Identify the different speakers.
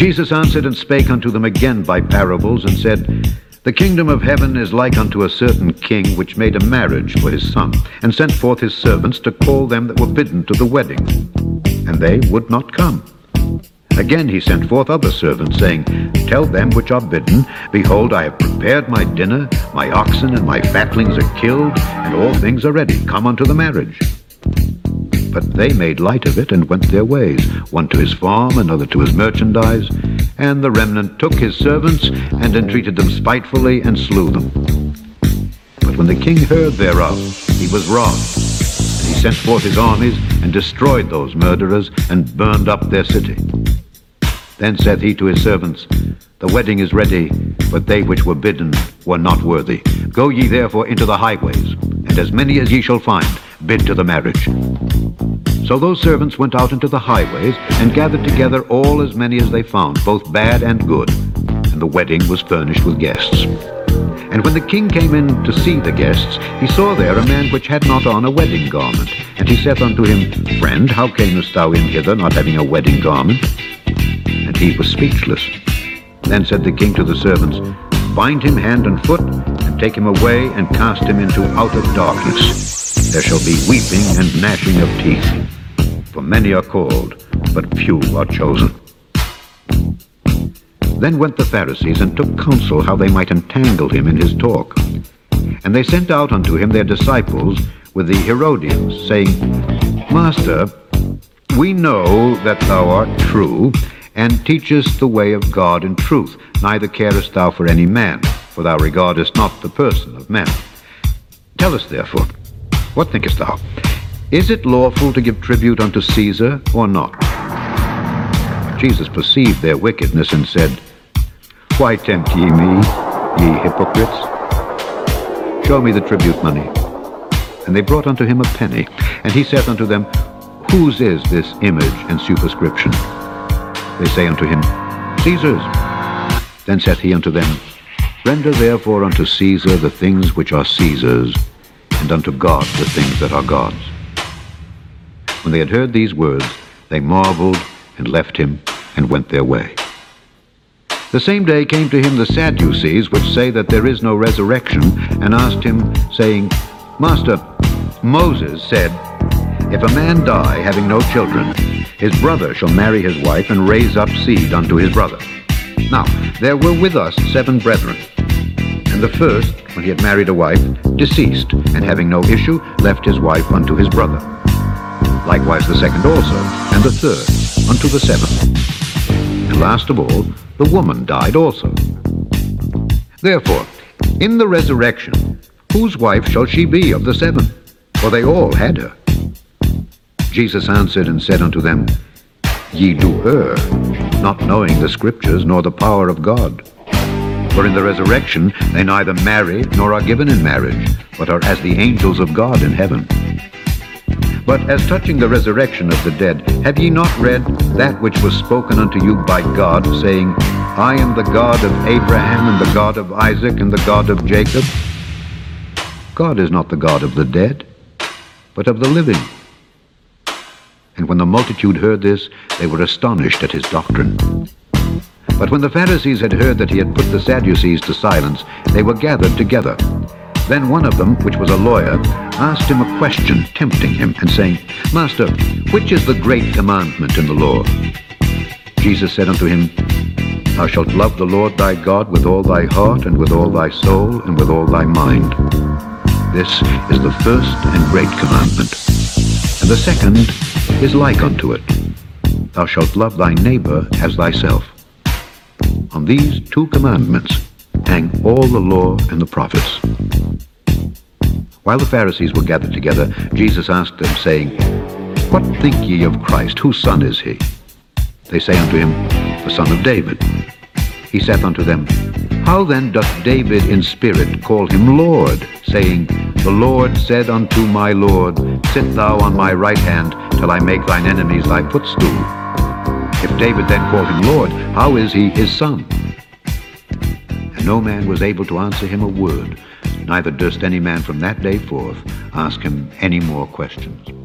Speaker 1: Jesus answered and spake unto them again by parables, and said, The kingdom of heaven is like unto a certain king, which made a marriage for his son, and sent forth his servants to call them that were bidden to the wedding. And they would not come. Again he sent forth other servants, saying, Tell them which are bidden, Behold, I have prepared my dinner, my oxen and my fatlings are killed, and all things are ready. Come unto the marriage. But they made light of it, and went their ways, one to his farm, another to his merchandise. And the remnant took his servants, and entreated them spitefully, and slew them. But when the king heard thereof, he was wroth. And he sent forth his armies, and destroyed those murderers, and burned up their city. Then saith he to his servants, The wedding is ready, but they which were bidden were not worthy. Go ye therefore into the highways, and as many as ye shall find, bid to the marriage. So those servants went out into the highways, and gathered together all as many as they found, both bad and good. And the wedding was furnished with guests. And when the king came in to see the guests, he saw there a man which had not on a wedding garment. And he saith unto him, Friend, how camest thou in hither, not having a wedding garment? And he was speechless. Then said the king to the servants, Bind him hand and foot, and take him away, and cast him into outer darkness. There shall be weeping and gnashing of teeth. For many are called, but few are chosen. Then went the Pharisees, and took counsel how they might entangle him in his talk. And they sent out unto him their disciples with the Herodians, saying, Master, we know that thou art true, and teachest the way of God in truth, neither carest thou for any man, for thou regardest not the person of men. Tell us therefore, what thinkest thou? Is it lawful to give tribute unto Caesar, or not? Jesus perceived their wickedness, and said, Why tempt ye me, ye hypocrites? Show me the tribute money. And they brought unto him a penny. And he saith unto them, Whose is this image and superscription? They say unto him, Caesar's. Then saith he unto them, Render therefore unto Caesar the things which are Caesar's, and unto God the things that are God's. When they had heard these words, they marveled, and left him, and went their way. The same day came to him the Sadducees, which say that there is no resurrection, and asked him, saying, Master, Moses said, If a man die having no children, his brother shall marry his wife, and raise up seed unto his brother. Now there were with us 7 brethren. And the first, when he had married a wife, deceased, and having no issue, left his wife unto his brother. Likewise the second also, and the third, unto the 7th. And last of all, the woman died also. Therefore, in the resurrection, whose wife shall she be of the 7? For they all had her. Jesus answered and said unto them, Ye do err, not knowing the Scriptures, nor the power of God. For in the resurrection they neither marry, nor are given in marriage, but are as the angels of God in heaven. But as touching the resurrection of the dead, have ye not read that which was spoken unto you by God, saying, I am the God of Abraham, and the God of Isaac, and the God of Jacob? God is not the God of the dead, but of the living. And when the multitude heard this, they were astonished at his doctrine. But when the Pharisees had heard that he had put the Sadducees to silence, they were gathered together. Then one of them, which was a lawyer, asked him a question, tempting him, and saying, Master, which is the great commandment in the law? Jesus said unto him, Thou shalt love the Lord thy God with all thy heart, and with all thy soul, and with all thy mind. This is the first and great commandment. And the second is like unto it. Thou shalt love thy neighbor as thyself. On these 2 commandments hang all the law and the prophets. While the Pharisees were gathered together, Jesus asked them, saying, What think ye of Christ? Whose son is he? They say unto him, The son of David. He saith unto them, How then doth David in spirit call him Lord, saying, The Lord said unto my Lord, Sit thou on my right hand, till I make thine enemies thy footstool. If David then called him Lord, how is he his son? And no man was able to answer him a word, neither durst any man from that day forth ask him any more questions.